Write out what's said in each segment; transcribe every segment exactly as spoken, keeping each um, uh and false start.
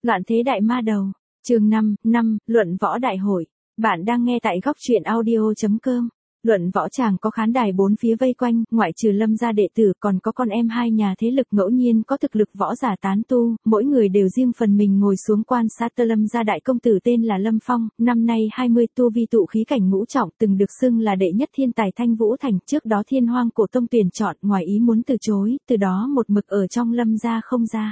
Loạn thế đại ma đầu. Chương năm, năm, luận võ đại hội. Bạn đang nghe tại góc truyện audio.com. Luận võ tràng có khán đài bốn phía vây quanh, ngoại trừ Lâm gia đệ tử còn có con em hai nhà thế lực ngẫu nhiên có thực lực võ giả tán tu, mỗi người đều riêng phần mình ngồi xuống quan sát tơ Lâm gia đại công tử tên là Lâm Phong, năm nay hai mươi tu vi tụ khí cảnh ngũ trọng, từng được xưng là đệ nhất thiên tài Thanh Vũ Thành, trước đó Thiên Hoang Cổ Tông tuyển chọn, ngoài ý muốn từ chối, từ đó một mực ở trong Lâm gia không ra.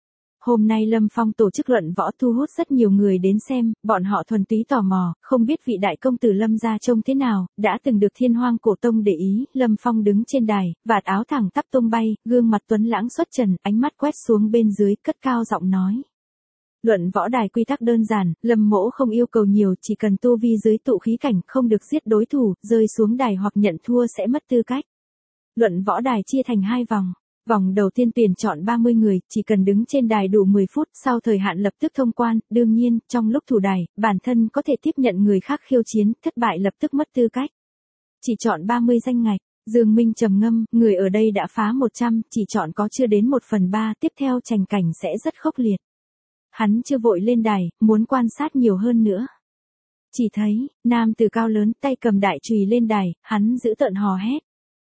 Hôm nay Lâm Phong tổ chức luận võ thu hút rất nhiều người đến xem, bọn họ thuần túy tò mò, không biết vị đại công tử Lâm gia trông thế nào, đã từng được Thiên Hoang Cổ Tông để ý. Lâm Phong đứng trên đài, vạt áo thẳng tắp tung bay, gương mặt tuấn lãng xuất trần, ánh mắt quét xuống bên dưới, cất cao giọng nói. Luận võ đài quy tắc đơn giản, Lâm mỗ không yêu cầu nhiều, chỉ cần tu vi dưới tụ khí cảnh, không được giết đối thủ, rơi xuống đài hoặc nhận thua sẽ mất tư cách. Luận võ đài chia thành hai vòng. Vòng đầu tiên tuyển chọn ba mươi người, chỉ cần đứng trên đài đủ mười phút, sau thời hạn lập tức thông quan, đương nhiên, trong lúc thủ đài, bản thân có thể tiếp nhận người khác khiêu chiến, thất bại lập tức mất tư cách. Chỉ chọn ba mươi danh ngạch, Dương Minh trầm ngâm, người ở đây đã phá một trăm, chỉ chọn có chưa đến một phần ba, tiếp theo tranh cảnh sẽ rất khốc liệt. Hắn chưa vội lên đài, muốn quan sát nhiều hơn nữa. Chỉ thấy, nam tử cao lớn, tay cầm đại chùy lên đài, hắn giữ tợn hò hét.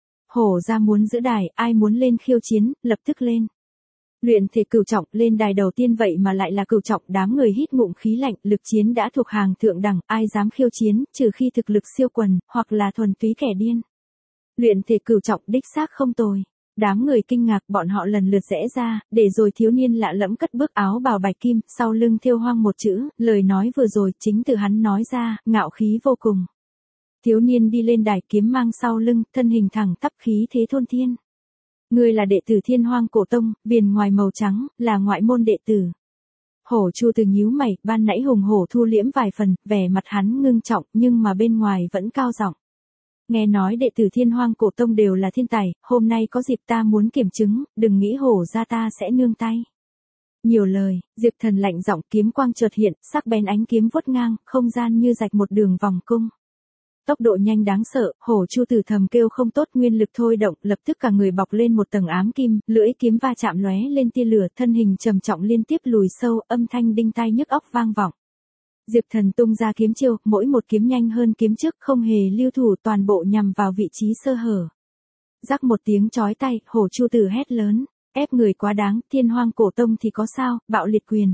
Hổ ra muốn giữ đài, ai muốn lên khiêu chiến, lập tức lên. Luyện thể cửu trọng, lên đài đầu tiên vậy mà lại là cửu trọng, đám người hít ngụm khí lạnh, lực chiến đã thuộc hàng thượng đẳng, ai dám khiêu chiến, trừ khi thực lực siêu quần, hoặc là thuần túy kẻ điên. Luyện thể cửu trọng đích xác không tồi. Đám người kinh ngạc, bọn họ lần lượt rẽ ra, để rồi thiếu niên lạ lẫm cất bước áo bào bạch kim, sau lưng thêu hoang một chữ, lời nói vừa rồi chính từ hắn nói ra, ngạo khí vô cùng. Thiếu niên đi lên đài, kiếm mang sau lưng, thân hình thẳng tắp, khí thế thôn thiên. Người là đệ tử Thiên Hoang Cổ Tông, viền ngoài màu trắng, là ngoại môn đệ tử. Hổ Chu Từ nhíu mày, ban nãy hùng hổ thu liễm vài phần, vẻ mặt hắn ngưng trọng, nhưng mà bên ngoài vẫn cao giọng. Nghe nói đệ tử Thiên Hoang Cổ Tông đều là thiên tài, hôm nay có dịp ta muốn kiểm chứng, đừng nghĩ hổ ra ta sẽ nương tay. Nhiều lời, Diệp Thần lạnh giọng, kiếm quang chợt hiện, sắc bén ánh kiếm vuốt ngang, không gian như rạch một đường vòng cung. Tốc độ nhanh đáng sợ, Hổ Chu Tử thầm kêu không tốt, nguyên lực thôi động, lập tức cả người bọc lên một tầng ám kim, lưỡi kiếm va chạm lóe lên tia lửa, thân hình trầm trọng liên tiếp lùi sâu, âm thanh đinh tai nhức óc vang vọng. Diệp Thần tung ra kiếm chiêu, mỗi một kiếm nhanh hơn kiếm trước, không hề lưu thủ, toàn bộ nhằm vào vị trí sơ hở. Rắc một tiếng chói tai, Hổ Chu Tử hét lớn, ép người quá đáng, Thiên Hoang Cổ Tông thì có sao, bạo liệt quyền.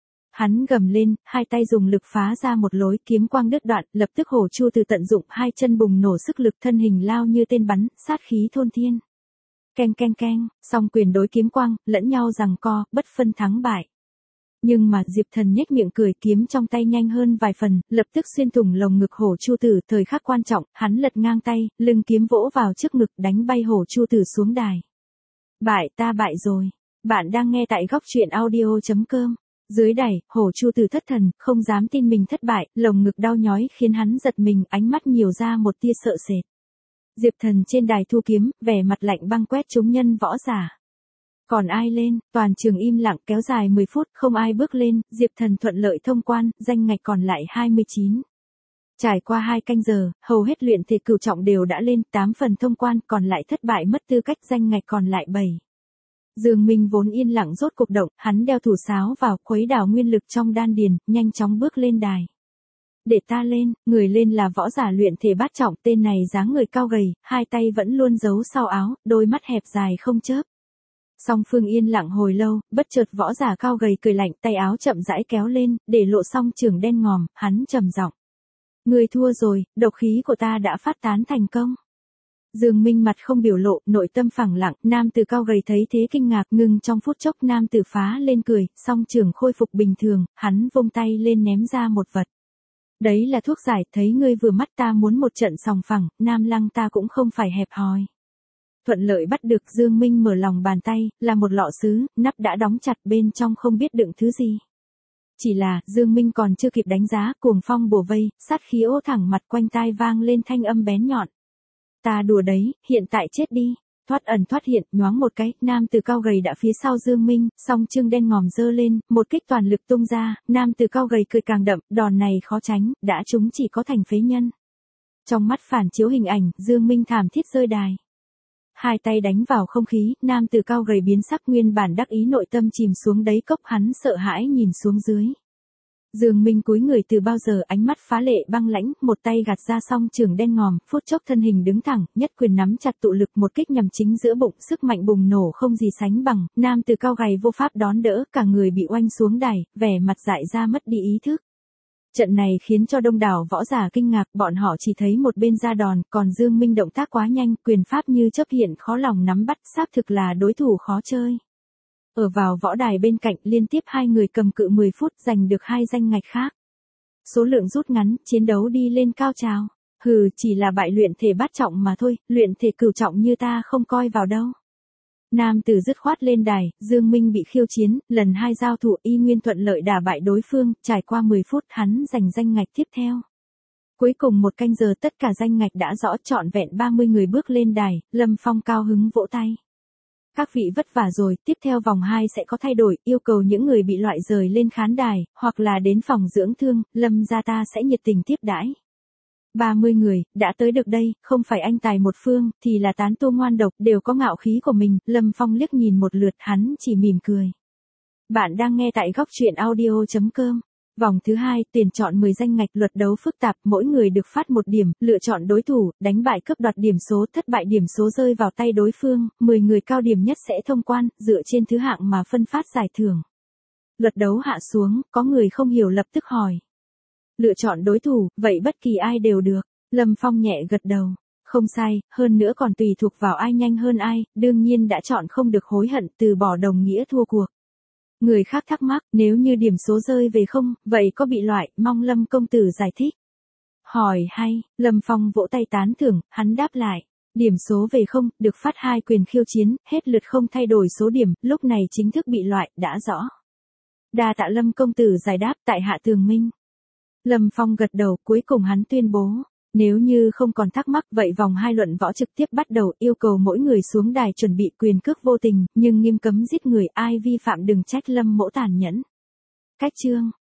Hắn gầm lên, hai tay dùng lực phá ra một lối, kiếm quang đứt đoạn, lập tức Hổ Chu Từ tận dụng hai chân bùng nổ sức lực, thân hình lao như tên bắn, sát khí thôn thiên. Keng keng keng, song quyền đối kiếm quang, lẫn nhau giằng co, bất phân thắng bại. Nhưng mà Diệp Thần nhếch miệng cười, kiếm trong tay nhanh hơn vài phần, lập tức xuyên thủng lồng ngực Hổ Chu Tử, thời khắc quan trọng, hắn lật ngang tay, lưng kiếm vỗ vào trước ngực, đánh bay Hổ Chu Tử xuống đài. Bại, ta bại rồi. Bạn đang nghe tại góc truyện audio.com. Dưới đài, Hổ Chu Tử thất thần, không dám tin mình thất bại, lồng ngực đau nhói khiến hắn giật mình, ánh mắt nhiều ra một tia sợ sệt. Diệp Thần trên đài thu kiếm, vẻ mặt lạnh băng quét chúng nhân võ giả. Còn ai lên, toàn trường im lặng, kéo dài mười phút, không ai bước lên, Diệp Thần thuận lợi thông quan, danh ngạch còn lại hai mươi chín. Trải qua hai canh giờ, hầu hết luyện thể cửu trọng đều đã lên, tám phần thông quan, còn lại thất bại mất tư cách, danh ngạch còn lại bảy. Dương Minh vốn yên lặng rốt cục động, hắn đeo thủ sáo vào, khuấy đảo nguyên lực trong đan điền, nhanh chóng bước lên đài. Để ta lên, người lên là võ giả luyện thể bát trọng, tên này dáng người cao gầy, hai tay vẫn luôn giấu sau áo, đôi mắt hẹp dài không chớp. Song phương yên lặng hồi lâu, bất chợt võ giả cao gầy cười lạnh, tay áo chậm rãi kéo lên, để lộ song trường đen ngòm, hắn trầm giọng. Người thua rồi, độc khí của ta đã phát tán thành công. Dương Minh mặt không biểu lộ, nội tâm phẳng lặng, nam tử cao gầy thấy thế kinh ngạc, ngừng trong phút chốc, nam tử phá lên cười, song trường khôi phục bình thường, hắn vung tay lên ném ra một vật. Đấy là thuốc giải, thấy ngươi vừa mắt ta muốn một trận sòng phẳng, Nam Lăng ta cũng không phải hẹp hòi. Thuận lợi bắt được, Dương Minh mở lòng bàn tay, là một lọ sứ, nắp đã đóng chặt, bên trong không biết đựng thứ gì. Chỉ là, Dương Minh còn chưa kịp đánh giá, cuồng phong bùa vây, sát khí ố thẳng mặt, quanh tai vang lên thanh âm bén nhọn. Ta đùa đấy, hiện tại chết đi. Thoát ẩn thoát hiện, nhoáng một cái, nam tử cao gầy đã phía sau Dương Minh, song chương đen ngòm dơ lên, một kích toàn lực tung ra, nam tử cao gầy cười càng đậm, đòn này khó tránh, đã trúng chỉ có thành phế nhân. Trong mắt phản chiếu hình ảnh, Dương Minh thảm thiết rơi đài. Hai tay đánh vào không khí, nam tử cao gầy biến sắc, nguyên bản đắc ý nội tâm chìm xuống đáy cốc, hắn sợ hãi nhìn xuống dưới. Dương Minh cúi người từ bao giờ, ánh mắt phá lệ băng lãnh, một tay gạt ra song trường đen ngòm, phút chốc thân hình đứng thẳng, nhất quyền nắm chặt tụ lực, một kích nhằm chính giữa bụng, sức mạnh bùng nổ không gì sánh bằng, nam tử cao gầy vô pháp đón đỡ, cả người bị oanh xuống đài, vẻ mặt dại ra mất đi ý thức. Trận này khiến cho đông đảo võ giả kinh ngạc, bọn họ chỉ thấy một bên ra đòn, còn Dương Minh động tác quá nhanh, quyền pháp như chớp hiện, khó lòng nắm bắt, xác thực là đối thủ khó chơi. Ở vào võ đài bên cạnh, liên tiếp hai người cầm cự mười phút, giành được hai danh ngạch khác. Số lượng rút ngắn, chiến đấu đi lên cao trào. Hừ, chỉ là bại luyện thể bát trọng mà thôi, luyện thể cửu trọng như ta không coi vào đâu. Nam tử dứt khoát lên đài, Dương Minh bị khiêu chiến, lần hai giao thủ y nguyên thuận lợi đả bại đối phương, trải qua mười phút hắn giành danh ngạch tiếp theo. Cuối cùng một canh giờ tất cả danh ngạch đã rõ, trọn vẹn ba mươi người bước lên đài, Lâm Phong cao hứng vỗ tay. Các vị vất vả rồi, tiếp theo vòng hai sẽ có thay đổi, yêu cầu những người bị loại rời lên khán đài, hoặc là đến phòng dưỡng thương, Lâm gia ta sẽ nhiệt tình tiếp đãi. ba mươi người, đã tới được đây, không phải anh tài một phương, thì là tán tu ngoan độc, đều có ngạo khí của mình, Lâm Phong liếc nhìn một lượt, hắn chỉ mỉm cười. Bạn đang nghe tại góc truyện audio chấm com. Vòng thứ hai, tuyển chọn mười danh ngạch, luật đấu phức tạp, mỗi người được phát một điểm, lựa chọn đối thủ, đánh bại cướp đoạt điểm số, thất bại điểm số rơi vào tay đối phương, mười người cao điểm nhất sẽ thông quan, dựa trên thứ hạng mà phân phát giải thưởng. Luật đấu hạ xuống, có người không hiểu lập tức hỏi. Lựa chọn đối thủ, vậy bất kỳ ai đều được. Lâm Phong nhẹ gật đầu. Không sai, hơn nữa còn tùy thuộc vào ai nhanh hơn ai, đương nhiên đã chọn không được hối hận, từ bỏ đồng nghĩa thua cuộc. Người khác thắc mắc, nếu như điểm số rơi về không, vậy có bị loại, mong Lâm công tử giải thích. Hỏi hay, Lâm Phong vỗ tay tán thưởng, hắn đáp lại. Điểm số về không, được phát hai quyền khiêu chiến, hết lượt không thay đổi số điểm, lúc này chính thức bị loại, đã rõ. Đa tạ Lâm công tử giải đáp, tại hạ tường minh. Lâm Phong gật đầu, cuối cùng hắn tuyên bố. Nếu như không còn thắc mắc, vậy vòng hai luận võ trực tiếp bắt đầu, yêu cầu mỗi người xuống đài chuẩn bị quyền cước vô tình, nhưng nghiêm cấm giết người, ai vi phạm đừng trách Lâm mỗ tàn nhẫn. Cách chương